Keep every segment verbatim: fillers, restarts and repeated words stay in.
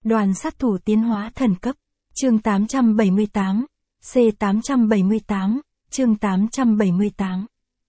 Đoàn sát thủ tiến hóa thần cấp. Chương tám trăm bảy mươi tám. C tám trăm bảy mươi tám. Chương tám trăm bảy mươi tám.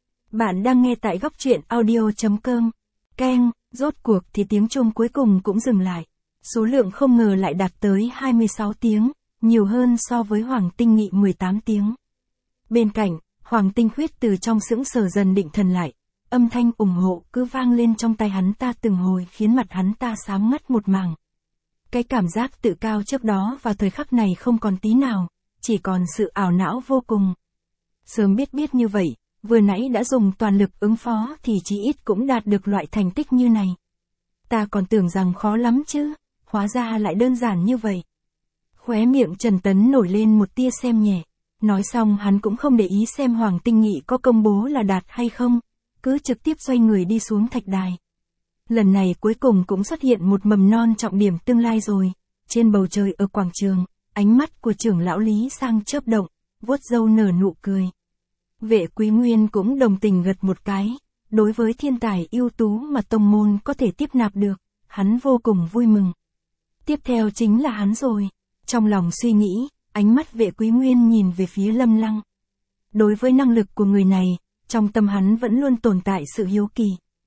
Bạn đang nghe tại góc truyện audio chấm com. Keng, rốt cuộc thì tiếng chuông cuối cùng cũng dừng lại. Số lượng không ngờ lại đạt tới hai mươi sáu tiếng, nhiều hơn so với Hoàng Tinh Nghị mười tám tiếng. Bên cạnh, Hoàng Tinh Khuyết từ trong sững sờ dần định thần lại. Âm thanh ủng hộ cứ vang lên trong tai hắn ta từng hồi khiến mặt hắn ta xám ngắt một mảng. Cái cảm giác tự cao trước đó vào thời khắc này không còn tí nào, chỉ còn sự ảo não vô cùng. Sớm biết biết như vậy, vừa nãy đã dùng toàn lực ứng phó thì chí ít cũng đạt được loại thành tích như này. Ta còn tưởng rằng khó lắm chứ, hóa ra lại đơn giản như vậy. Khóe miệng Trần Tấn nổi lên một tia xem nhẹ. Nói xong hắn cũng không để ý xem Hoàng Tinh Nghị có công bố là đạt hay không, cứ trực tiếp xoay người đi xuống thạch đài. Lần này cuối cùng cũng xuất hiện một mầm non trọng điểm tương lai rồi. Trên bầu trời ở quảng trường, ánh mắt của trưởng lão Lý Sang chớp động, vuốt râu nở nụ cười. Vệ Quý Nguyên cũng đồng tình gật một cái. Đối với thiên tài ưu tú mà tông môn có thể tiếp nạp được, hắn vô cùng vui mừng. Tiếp theo chính là hắn rồi. Trong lòng suy nghĩ, ánh mắt Vệ Quý Nguyên nhìn về phía Lâm Lăng. Đối với năng lực của người này, trong tâm hắn vẫn luôn tồn tại sự hiếu kỳ.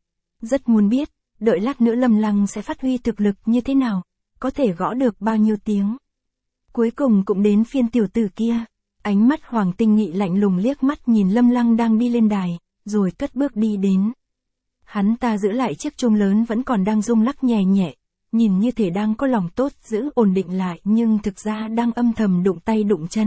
Rất muốn biết, đợi lát nữa Lâm Lăng sẽ phát huy thực lực như thế nào, có thể gõ được bao nhiêu tiếng. Cuối cùng cũng đến phiên tiểu tử kia. Ánh mắt Hoàng Tinh Nghị lạnh lùng liếc mắt nhìn Lâm Lăng đang đi lên đài, rồi cất bước đi đến. Hắn ta giữ lại chiếc chuông lớn vẫn còn đang rung lắc nhẹ nhẹ, nhìn như thể đang có lòng tốt giữ ổn định lại nhưng thực ra đang âm thầm đụng tay đụng chân.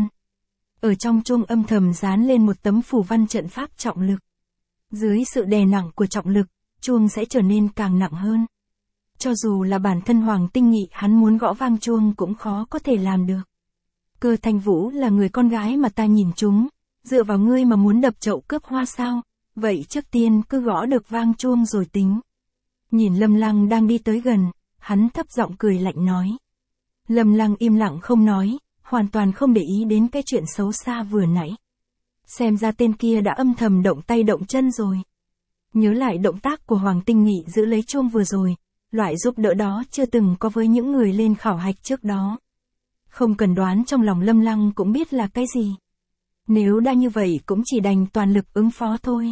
Ở trong chuông âm thầm dán lên một tấm phù văn trận pháp trọng lực. Dưới sự đè nặng của trọng lực, chuông sẽ trở nên càng nặng hơn. Cho dù là bản thân Hoàng Tinh Nghị hắn muốn gõ vang chuông cũng khó có thể làm được. Cơ Thanh Vũ là người con gái mà ta nhìn chúng, dựa vào ngươi mà muốn đập chậu cướp hoa sao, vậy trước tiên cứ gõ được vang chuông rồi tính. Nhìn Lâm Lăng đang đi tới gần, hắn thấp giọng cười lạnh nói. Lâm Lăng im lặng không nói, hoàn toàn không để ý đến cái chuyện xấu xa vừa nãy. Xem ra tên kia đã âm thầm động tay động chân rồi. Nhớ lại động tác của Hoàng Tinh Nghị giữ lấy chuông vừa rồi, loại giúp đỡ đó chưa từng có với những người lên khảo hạch trước đó. Không cần đoán trong lòng Lâm Lăng cũng biết là cái gì. Nếu đã như vậy cũng chỉ đành toàn lực ứng phó thôi.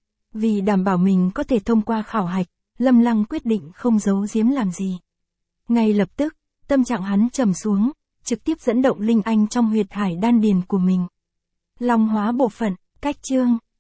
Vì đảm bảo mình có thể thông qua khảo hạch, Lâm Lăng quyết định không giấu giếm làm gì. Ngay lập tức, tâm trạng hắn trầm xuống, trực tiếp dẫn động linh anh trong huyệt hải đan điền của mình. Long hóa bộ phận, cách chương,